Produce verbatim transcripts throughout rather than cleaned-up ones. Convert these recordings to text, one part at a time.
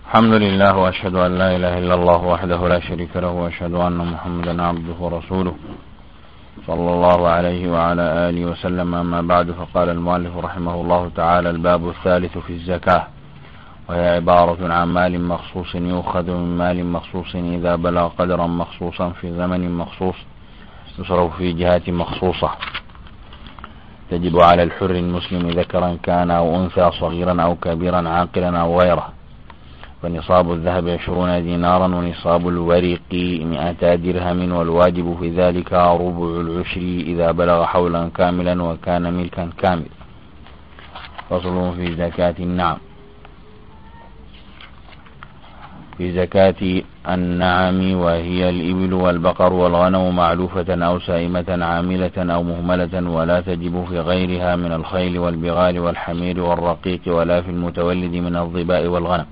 الحمد لله وأشهد أن لا إله إلا الله وحده لا شريك له وأشهد أن محمدا عبده ورسوله صلى الله عليه وعلى آله وسلم. أما بعد، فقال المؤلف رحمه الله تعالى: الباب الثالث في الزكاة، وهي عبارة عن مال مخصوص يؤخذ من مال مخصوص إذا بلغ قدرا مخصوصا في زمن مخصوص يصرف في جهات مخصوصة، تجب على الحر المسلم ذكرا كان أو أنثى، صغيرا أو كبيرا، عاقلا أو غيره. فنصاب الذهب عشرون دينارا، ونصاب الورق مئتا درهم، والواجب في ذلك ربع العشر إذا بلغ حولا كاملا وكان ملكا كامل. فصل في زكاة النعم. في زكاة النعم، وهي الإبل والبقر والغنم، معلوفة أو سائمة، عاملة أو مهملة، ولا تجب في غيرها من الخيل والبغال والحمير والرقيق، ولا في المتولد من الظباء والغنم.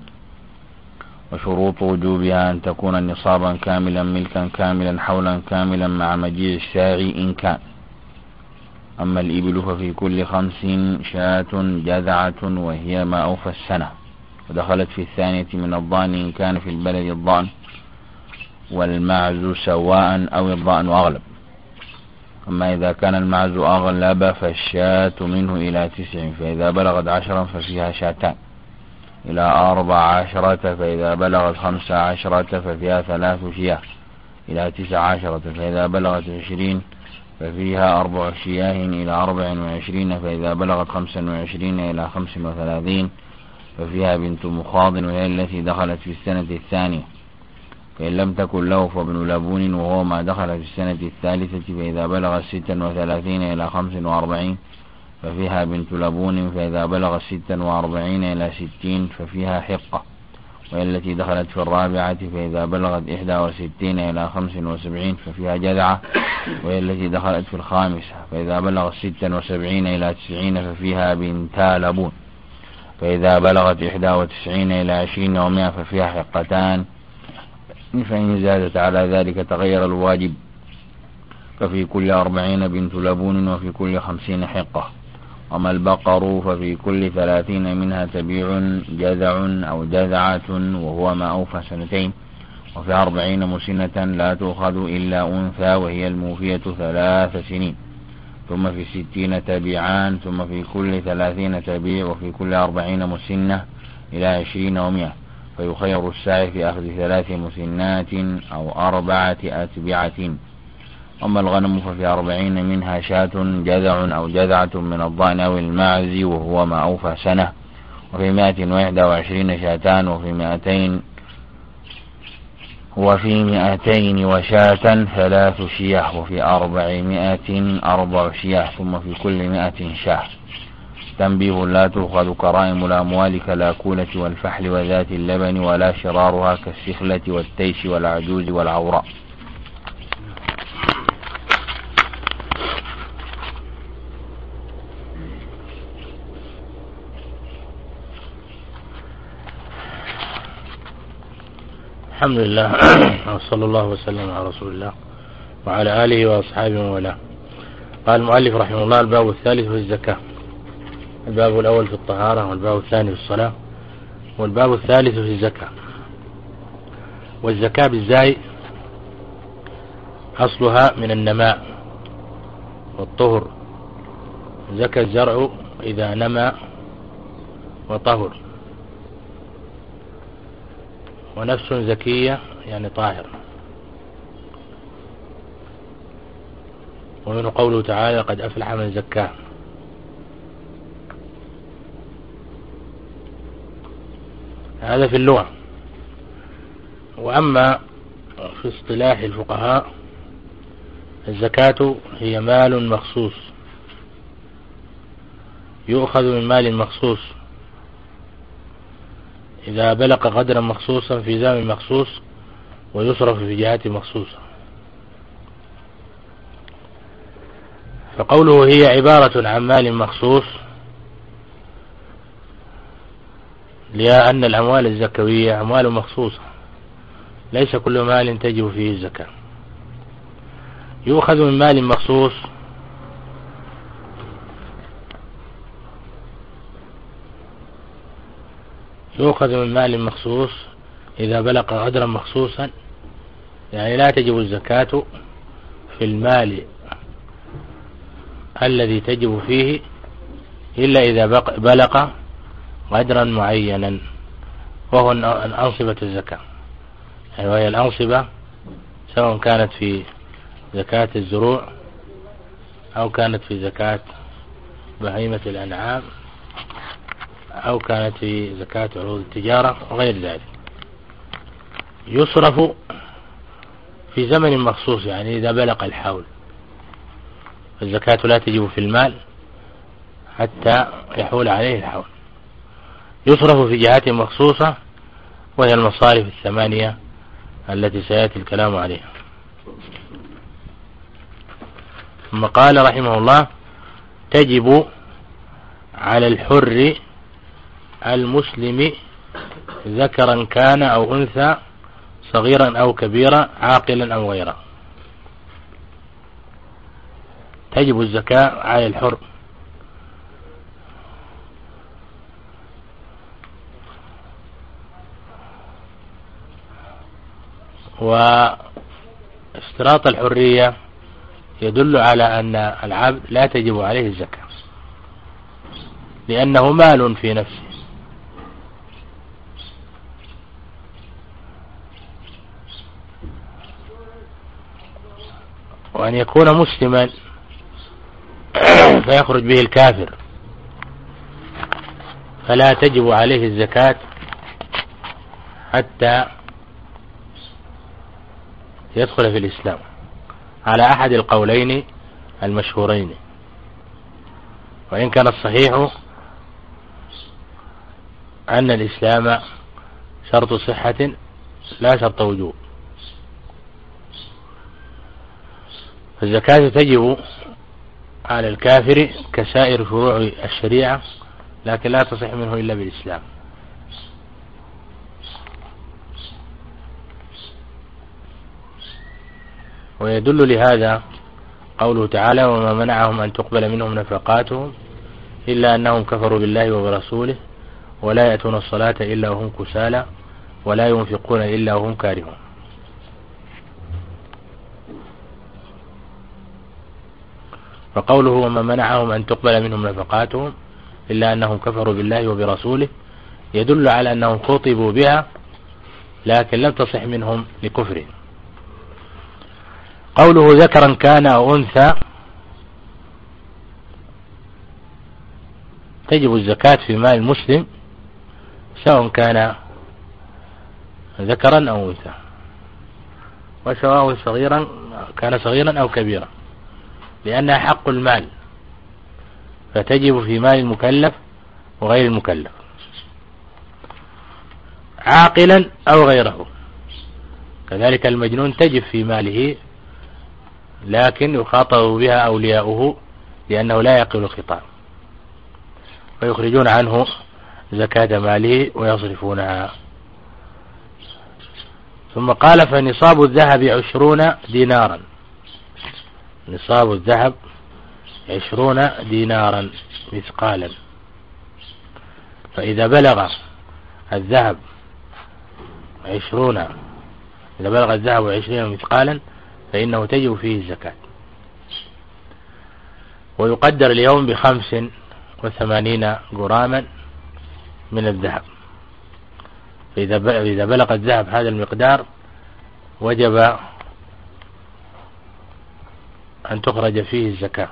وشروط وجوبها أن تكون نصابا كاملا، ملكا كاملا، حولا كاملا، مع مجيء الساعي إن كان. أما الإبل ففي كل خمس شاة جذعة، وهي ما أوفى السنة، ودخلت في الثانية من الضأن إن كان في البلد الضأن، والمعز سواء أو الضأن أغلب. أما إذا كان المعز أغلب فالشاة منه إلى تسع، فإذا بلغت عشرا ففيها شاتان، إلى أربع عشرة فإذا بلغت خمس عشرة ففيها ثلاث شياه، إلى تسع عشرة فإذا بلغت عشرين ففيها أربع شياه، إلى أربع وعشرين فإذا بلغت خمسا وعشرين إلى خمس وثلاثين ففيها بنت مخاض، وهي التي دخلت في السنة الثانية. فإن لم تكن له فابن لبون، وهو ما دخل في السنة الثالثة. فإذا بلغت ستا وثلاثين إلى خمس وأربعين ففيها بنت لبون، فإذا بلغت ستا وأربعين إلى ستين ففيها حقة، وهي التي دخلت في الرابعة. فإذا بلغت إحدى وستين إلى خمس وسبعين ففيها جذعة، وهي التي دخلت في الخامسة. فإذا بلغت ستا وسبعين إلى تسعين ففيها بنتا لبون. فإذا بلغت إحدى وتسعين إلى عشرين ومائة ففيها حقتان. فإن زادت على ذلك تغير الواجب، ففي كل أربعين بنت لبون، وفي كل خمسين حقة. أما البقر ففي كل ثلاثين منها تبيع جذع أو جذعة، وهو ما أوفى سنتين. وفي أربعين مسنة لا تؤخذ إلا أنثى، وهي الموفية ثلاث سنين. ثم في ستين تبيعان، ثم في كل ثلاثين تبيع، وفي كل أربعين مسنة إلى عشرين ومئة. فيخير الساعي في أخذ ثلاث مسنات أو أربعة أتبعة. أما الغنم ففي أربعين منها شاة جذع أو جذعة من الضأن أو المعز، وهو ما أوفى سنة. وفي مائة وإحدى وعشرين شاتان، وفي مائتين وفي مائتين وشاة ثلاث شياه، وفي أربعمائة أربع شياه، ثم في كل مائة شاه. تنبيه: لا تؤخذ كرائم الأموال كالأكولة والفحل وذات اللبن، ولا شرارها كالسخلة والتيس والعجوز والعوراء. الحمد لله وصلى الله وسلم على رسول الله وعلى آله وأصحابه ومن. قال المؤلف رحمه الله: الباب الثالث في الزكاة. الباب الأول في الطهارة، والباب الثاني في الصلاة، والباب الثالث في الزكاة. والزكاة بالزاي أصلها من النماء والطهر. زكى الزرع إذا نمى وطهر. ونفس زكية يعني طاهر. ومن قوله تعالى: قد أفلح من زكاه. هذا في اللغة. وأما في اصطلاح الفقهاء، الزكاة هي مال مخصوص يؤخذ من مال مخصوص إذا بلغ قدرا مخصوصا في زمن مخصوص، ويصرف في جهات مخصوصة. فقوله هي عبارة عن مال مخصوص، لأن الأموال الزكوية أموال مخصوصة، ليس كل مال تجب فيه الزكاة. يؤخذ من مال مخصوص يؤخذ من مال مخصوص إذا بلغ قدرا مخصوصا، يعني لا تجب الزكاة في المال الذي تجب فيه إلا إذا بلغ قدرا معينا، وهو أنصبة الزكاة، يعني وهي الأنصبة سواء كانت في زكاة الزروع أو كانت في زكاة بهيمة الأنعام أو كانت في زكاة عروض التجارة وغير ذلك. يصرف في زمن مخصوص، يعني إذا بلغ الحول. الزكاة لا تجب في المال حتى يحول عليه الحول. يصرف في جهات مخصوصة وهي المصارف الثمانية التي سيأتي الكلام عليها. ثم قال رحمه الله: تجب على الحر المسلم ذكرا كان أو أنثى صغيرا أو كبيرا عاقلا أو غيره. تجب الزكاة على الحر واشتراط الحرية يدل على أن العبد لا تجب عليه الزكاة لأنه مال في نفسه، وأن يكون مسلما فيخرج به الكافر فلا تجب عليه الزكاة حتى يدخل في الإسلام على أحد القولين المشهورين، وإن كان الصحيح أن الإسلام شرط صحة لا شرط وجوب. فالزكاة تجب على الكافر كسائر فروع الشريعة، لكن لا تصح منه إلا بالإسلام. ويدل لهذا قوله تعالى: وما منعهم أن تقبل منهم نفقاتهم إلا أنهم كفروا بالله وبرسوله ولا يأتون الصلاة إلا وهم كسالى ولا ينفقون إلا وهم كارهون. فقوله وما منعهم أن تقبل منهم نفقاتهم إلا أنهم كفروا بالله وبرسوله يدل على أنهم خطبوا بها لكن لم تصح منهم لكفرهم. قوله ذكرا كان أو أنثى، تجب الزكاة في مال المسلم سواء كان ذكرا أو أنثى، وسواء صغيرا كان صغيرا أو كبيرا، لأنها حق المال فتجب في مال المكلف وغير المكلف، عاقلا أو غيره. كذلك المجنون تجب في ماله لكن يخاطب بها أولياؤه لأنه لا يعقل الخطاب ويخرجون عنه زكاة ماله ويصرفونها. ثم قال: فنصاب الذهب عشرون دينارا. نصاب الذهب عشرون دينارا مثقالا، فإذا بلغ الذهب عشرون إذا بلغ الذهب عشرين مثقالا فإنه تجب فيه الزكاة. ويقدر اليوم بخمس وثمانين جراما من الذهب، فإذا بلغ الذهب هذا المقدار وجب أن تخرج فيه الزكاة.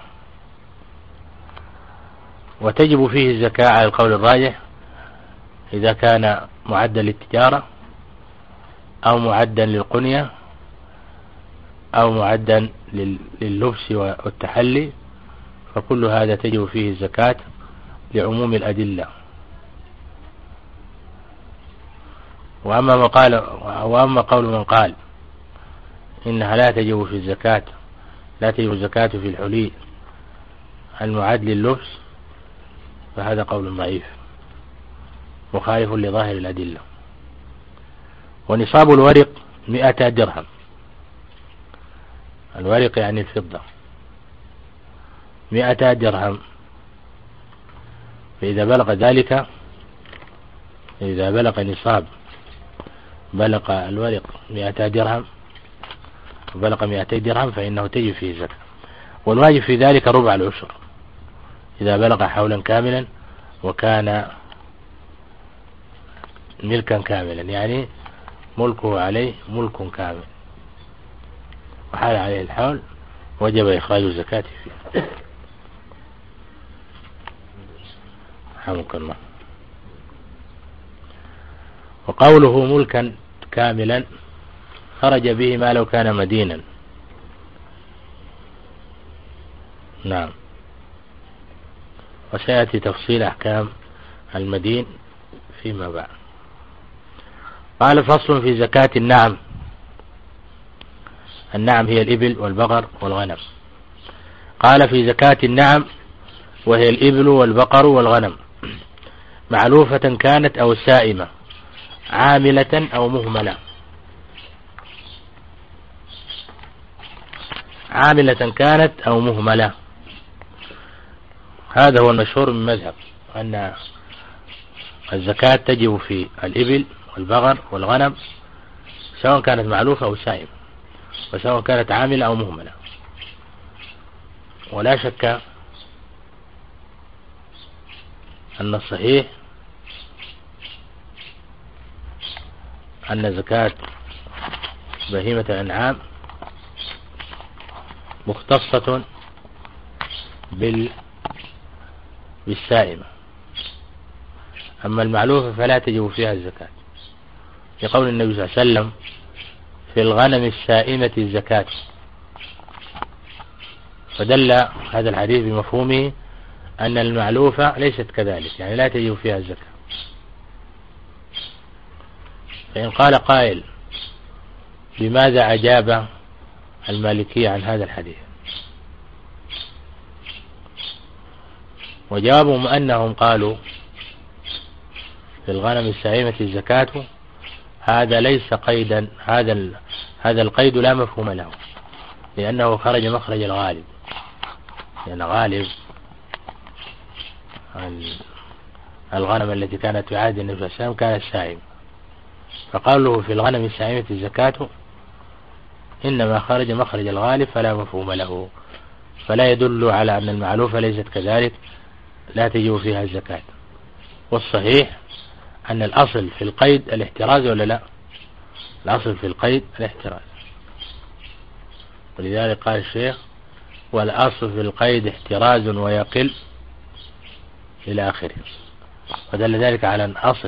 وتجب فيه الزكاة على القول الراجح إذا كان معدا للتجارة أو معدا للقنية أو معدا لللبس والتحلي، فكل هذا تجب فيه الزكاة لعموم الأدلة. وأما ما قال وأما قول من قال إنها لا تجب في الزكاة لا تجب الزكاة في الحلي المعد لللبس، فهذا قول ضعيف مخالف لظاهر الأدلة. ونصاب الورق مئة درهم، الورق يعني الفضة، مئة درهم، فإذا بلغ ذلك إذا بلغ نصاب بلغ الورق مئتا درهم بلغ مئتي درهم فإنه تجب فيه زكاة، والواجب في ذلك ربع العشر إذا بلغ حولا كاملا وكان ملكا كاملا، يعني ملكه عليه ملك كامل وحال عليه الحول وجب إخراج الزكاة فيه. حمك الله. وقوله ملكا كاملا خرج به ما لو كان مدينا. نعم، وسيأتي تفصيل أحكام المدين فيما بعد. قال فصل في زكاة النعم. النعم هي الإبل والبقر والغنم. قال في زكاة النعم وهي الإبل والبقر والغنم معلوفة كانت أو سائمة عاملة أو مهملة. عاملة كانت أو مهملة، هذا هو المشهور من مذهب أن الزكاة تجب في الإبل والبقر والغنم سواء كانت معلوفة أو سائمة، وسواء كانت عاملة أو مهملة. ولا شك أن الصحيح أن زكاة بهيمة الأنعام مختصة بال بالسائمة، أما المعلوفة فلا تجب فيها الزكاة، لقول النبي صلى الله عليه وسلم في الغنم السائمة الزكاة، فدل هذا الحديث بمفهومه أن المعلوفة ليست كذلك، يعني لا تجب فيها الزكاة. فإن قال قائل لماذا أجاب المالكية عن هذا الحديث، وجوابهم أنهم قالوا في الغنم السائمة الزكاة هذا ليس قيدا، هذا هذا القيد لا مفهوم له، لأنه خرج مخرج الغالب، لأن غالب الغنم التي كانت في عهد النبي صلى الله عليه وسلم كانت سائمة، فقالوا في الغنم السائمة الزكاة إنما خرج مخرج الغالب فلا مفهوم له، فلا يدل على أن المعلوفة ليست كذلك لا تجب فيها الزكاة. والصحيح أن الأصل في القيد الاحتراز ولا لا؟ الأصل في القيد الاحتراز، ولذلك قال الشيخ والأصل في القيد احتراز ويقل إلى آخره، ودل ذلك على أن أصل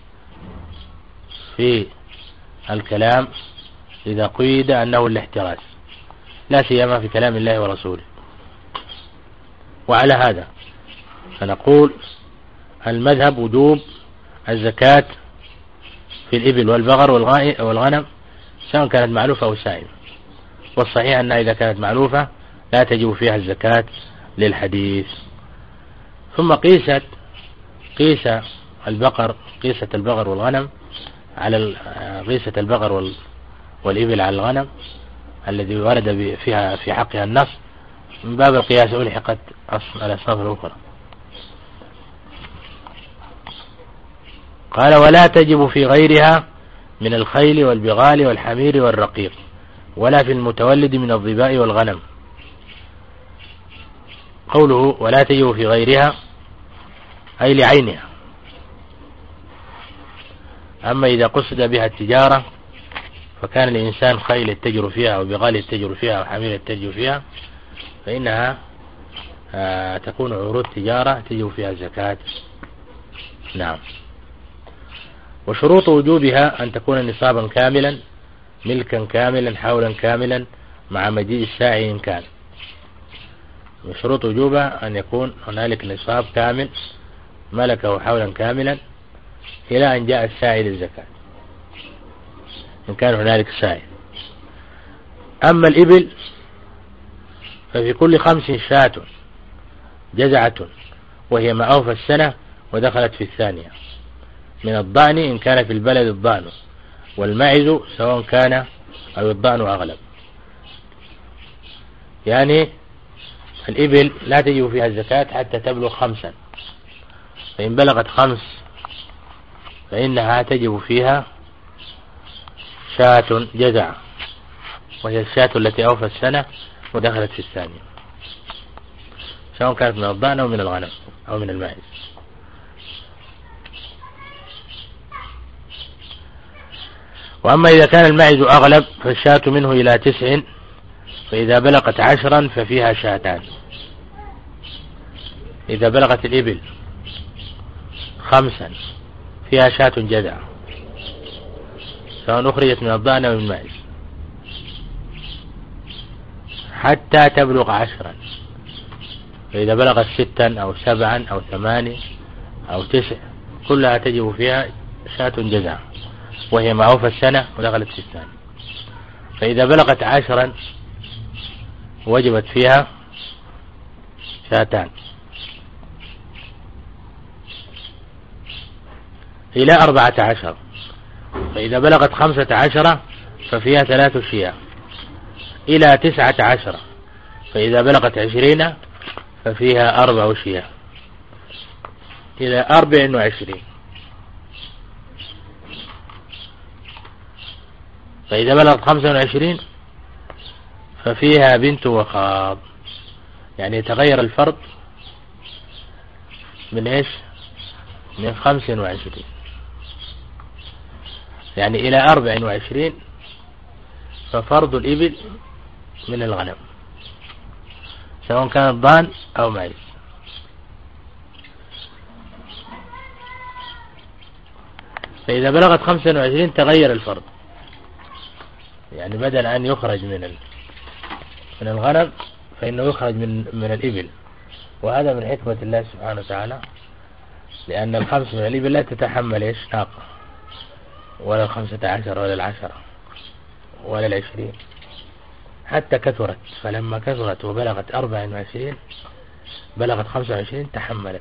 في الكلام إذا قيد أنه الاحتراز، لا سيما في كلام الله ورسوله. وعلى هذا فنقول المذهب وجوب الزكاة في الإبل والبقر والغنم سواء كانت معلوفة أو سائمة، والصحيح أنها إذا كانت معلوفة لا تجب فيها الزكاة للحديث. ثم قيست قيس البقر قيسة البقر والغنم على قيسة البقر والإبل على الغنم الذي ورد فيها في حقها النص من باب القياس، ألحقت الأصناف الأخرى. قال ولا تجب في غيرها من الخيل والبغال والحمير والرقيق، ولا في المتولد من الظباء والغنم. قوله ولا تجب في غيرها أي لعينها، أما إذا قصد بها التجارة فكان الإنسان خيل يتجر فيها أو بغال يتجر فيها أو حمير يتجر فيها فإنها آه تكون عروض تجارة تجب فيها الزكاة. نعم. وشروط وجوبها أن تكون نصابا كاملا ملكا كاملا حولا كاملا مع مجيء الساعي إن كان. وشروط وجوبها أن يكون هنالك نصاب كامل ملكه حولا كاملا إلى أن جاء الساعي للزكاة إن كان هنالك ساعي. أما الإبل ففي كل خمس شاة جزعة وهي ما أوفى السنة ودخلت في الثانية، من الضأن إن كان في البلد الضأن، والمعز سواء كان أو الضأن أغلب. يعني الإبل لا تجب فيها الزكاة حتى تبلغ خمسا، فإن بلغت خمس فإنها تجب فيها شاة جزع، وهي الشاة التي أوفى السنة ودخلت في الثانية، سواء كانت من الضأن أو من الغنم أو من الماعز. وأما إذا كان الماعز أغلب فالشاة منه إلى تسع، فإذا بلغت عشرا ففيها شاتان. إذا بلغت الإبل خمسا فيها شاة جذع، سواء أخرجت من الضأن أو من الماعز، حتى تبلغ عشرا. فإذا بلغت ستا أو سبعا أو ثمانية أو تسع كلها تجب فيها شاة جذع، وهي معوفة السنة ودخلت في الثاني. فإذا بلغت عشرا وجبت فيها شاتان إلى أربعة عشر. فإذا بلغت خمسة عشر ففيها ثلاث شياه إلى تسعة عشر. فإذا بلغت عشرين ففيها أربع شياه إلى أربع وعشرين. فإذا بلغت خمسة وعشرين ففيها بنت وخاض، يعني يتغير الفرد من إيش؟ من خمس وعشرين يعني إلى أربع وعشرين، ففرض الإبل من الغنم سواء كان ضان أو معز. فإذا بلغت خمسة وعشرين تغير الفرض، يعني بدل أن يخرج من من الغنم فإنه يخرج من من الإبل، وهذا من حكمة الله سبحانه وتعالى، لأن الخمس من الإبل لا تتحمل إيش؟ ناقة، ولا الخمسة عشر ولا العشرة ولا العشرين، حتى كثرت. فلما كثرت وبلغت أربع وعشرين بلغت خمسة وعشرين تحملت،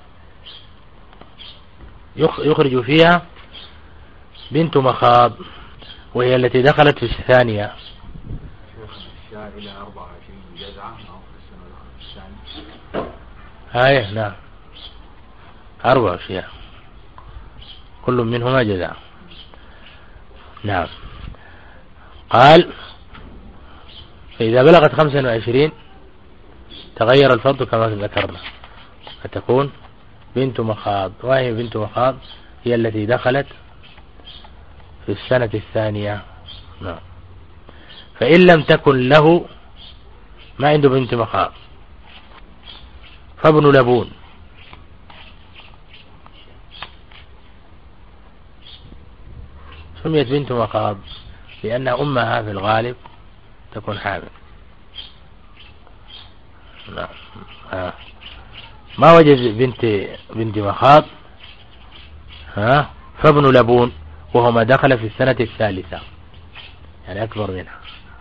يخرج فيها بنت مخاض، وهي التي دخلت في الثانية. إلى أربعة وعشرين جزعة أو في السنة هاي نعم أربع أشياء كل منهما جزع. نعم. قال فإذا بلغت خمسة وعشرين تغير الفرض كما ذكرنا، فتكون بنت مخاض، وهي بنت مخاض هي التي دخلت في السنة الثانية. نعم. فإن لم تكن له، ما عنده بنت مخاض، فابن لبون، سميت بنت مخاض لأن أمها في الغالب تكون حامل. نعم. آه. ما وجد بنت بنت مخاض ها فابن لبون، وهو ما دخل في السنة الثالثة، يعني أكبر منها.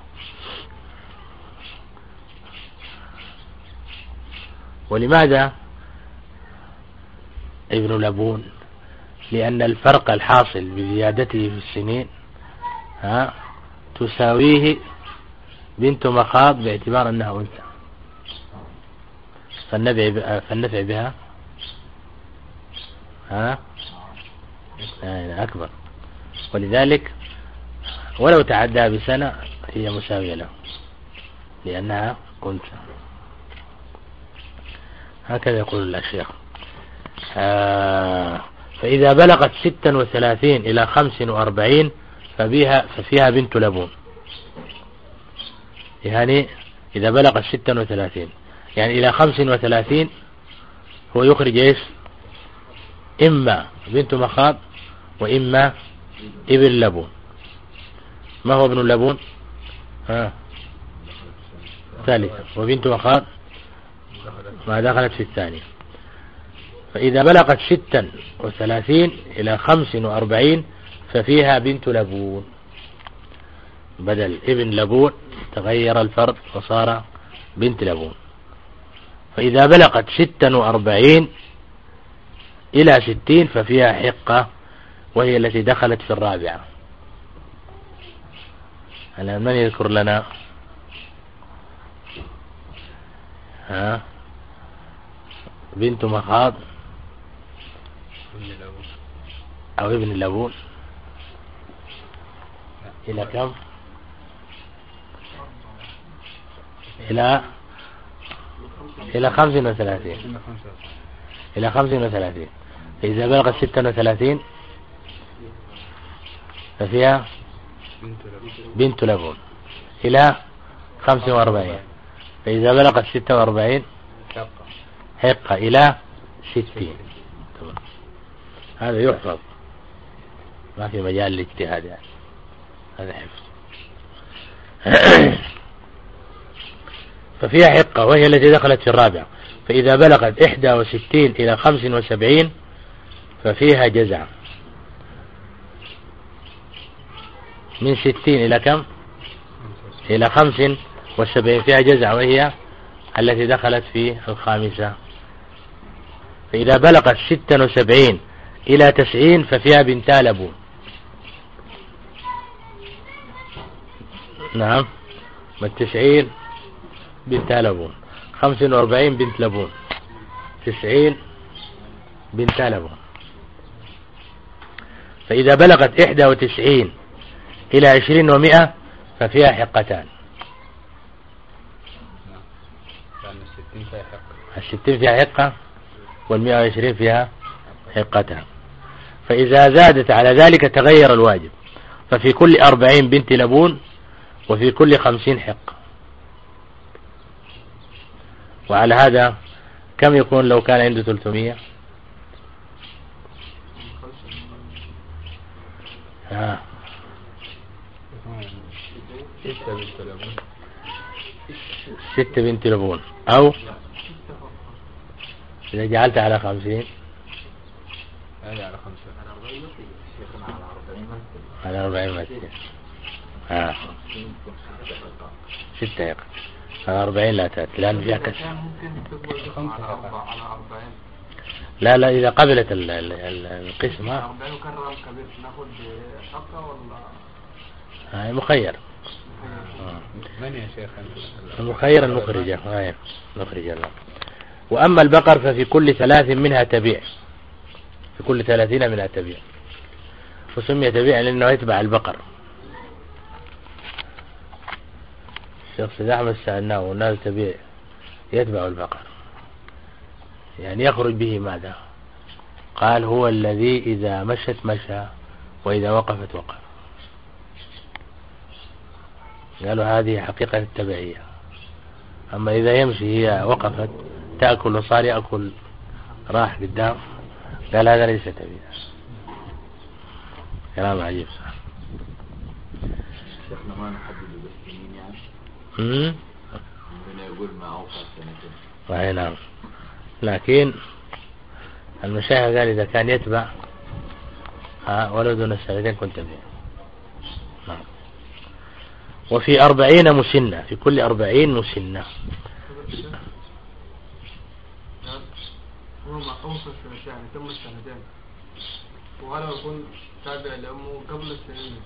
ولماذا ابن لبون؟ لأن الفرق الحاصل بزيادته في السنين ها تساويه بنت مخاض باعتبار أنها أنثى، فالنفع بها ها يعني أكبر، ولذلك ولو تعدى بسنة هي مساوية له لأنها أنثى. هكذا يقول الشيخ. آه فإذا بلغت ستا وثلاثين إلى خمس وأربعين فبها ففيها بنت لبون، يعني إذا بلغت ستا وثلاثين يعني إلى خمس وثلاثين هو يخرج إيش؟ إما بنت مخاض وإما ابن لبون. ما هو ابن اللبون؟ ها ثالثة، وبنت مخاض ما دخلت في الثانية. فإذا بلغت ستا وثلاثين إلى خمس وأربعين ففيها بنت لبون، بدل ابن لبون تغير الفرد وصار بنت لبون. فإذا بلغت ستا وأربعين إلى ستين ففيها حقة، وهي التي دخلت في الرابعة. الآن من يذكر لنا؟ ها بنت مخاض أو ابن اللبون إلى كم؟ إلى إلى خمس وثلاثين إلى خمس وثلاثين. فإذا بلغت ستة وثلاثين ففيها بنت لبون إلى خمس وأربعين. فإذا بلغت ستة وأربعين حقة إلى ستين. هذا يحفظ، ما في مجال للاجتهاد يعني، هذا حفظ. ففيها حقة وهي التي دخلت في الرابعة. فإذا بلغت إحدى وستين إلى خمس وسبعين ففيها جزع. من ستين إلى كم؟ إلى خمس وسبعين فيها جزع، وهي التي دخلت في الخامسة. فإذا بلغت ستة وسبعين إلى تسعين ففيها بنتا لبون. نعم، من تسعين بنتا لبون، خمس وأربعين بنت لبون، تسعين بنتا لبون. فإذا بلغت إحدى وتسعين إلى عشرين ومئة ففيها حقتان. الستين فيها حقة والمئة وعشرين فيها حقتان. فإذا زادت على ذلك تغير الواجب، ففي كل أربعين بنت لبون وفي كل خمسين حقة. وعلى هذا كم يكون لو كان عنده ثلاثمية؟ ها ستة بنت لبون، أو إذا جعلت على خمسين على أربعين مثل ها ستة حقة. على أربعين لا تأتي لأن فيها كسر. لا لا إذا قبلت القسمة هاي مخير. من يا شيخ المخير المخرجة هاي مخرجة. وأما البقر ففي كل ثلاث منها تبيع، في كل ثلاثين منها تبيع. وسمي تبيع لأنه يتبع البقر. الشيخ سيد أحمد سألناه والناس تبيع يتبع البقر، يعني يخرج به ماذا؟ قال هو الذي إذا مشت مشى وإذا وقفت وقف. قالوا هذه حقيقة التبعية. أما إذا يمشي هي وقفت تأكل وصار يأكل راح قدام، قال هذا ليس تبعية. كلام عجيب صح. شيخنا ما نحدد بالسنين يعني. امم يقول ما أوفى سنتين. صحيح نعم. لكن المشايخ قال إذا كان يتبع ها ولو دون السنتين كنت تبع. نعم. وفي أربعين مسنة، في كل أربعين مسنة. هو ما أوفى السنتين يعني تم السنتين، وهل يكون تابع لأمه قبل السنين؟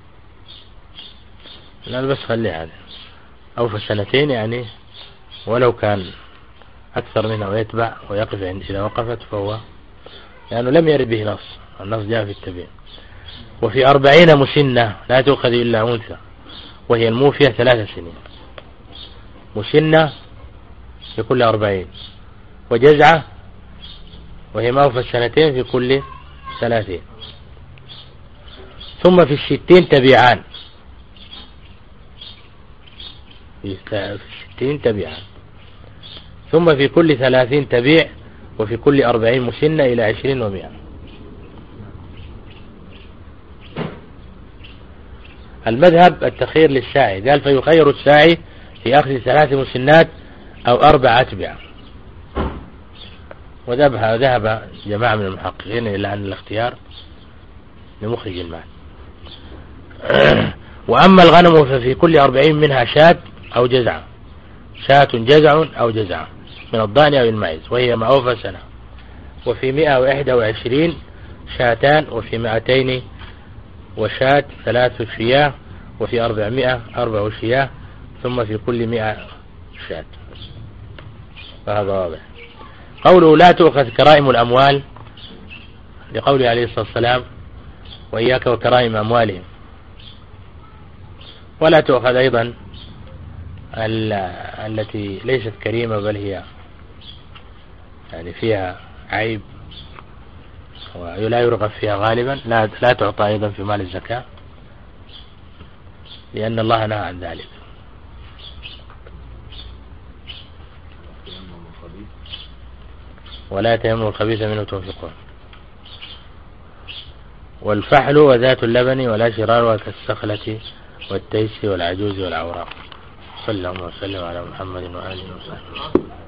لا بس خليه هذا أوفى السنتين يعني ولو كان أكثر منها ويتبع ويقف عند إذا وقفت فهو لأنه لم يرد به نص، النص جاء في التبيين. وفي أربعين مسنة لا تؤخذ إلا أنثى وهي الموفية ثلاث سنين. مسنة في كل أربعين، وجزعة وهي ما أوفى السنتين في كل ثلاثين. ثم في الستين تبيعان، في الستين تبيعان. ثم في كل ثلاثين تبيع، وفي كل أربعين مسنة إلى عشرين ومئة. المذهب التخير للساعي، قال فيخير الساعي في أخذ ثلاث مسنات أو أربع أتبع. وذهب جماعة من المحققين إلى أن الاختيار لمخرج المال. وأما الغنم ففي كل أربعين منها شاة أو جزعة، شاة جزع أو جزعة من الضأن أو الماعز وهي ما أوفى سنة. وفي مئة وإحدى وعشرين شاتان، وفي مئتين وشاة ثلاث شياه، وفي أربعمائة أربع شياه، ثم في كل مئة شاة. فهذا واضح. قوله لا تؤخذ كرائم الأموال لقوله عليه الصلاة والسلام وإياك وكرائم أموالهم. ولا تؤخذ أيضا التي ليست كريمة بل هي يعني فيها عيب ولا يرغب فيها غالبا، لا لا تعطى أيضا في مال الزكاة، لأن الله نهى عن ذلك. ولا يتيمموا الخبيث منه تنفقون. والفحل وذات اللبن ولا شرار كالسخلة والتيس والعجوز والعوراق. صلى الله وسلم على محمد وآله وصحبه.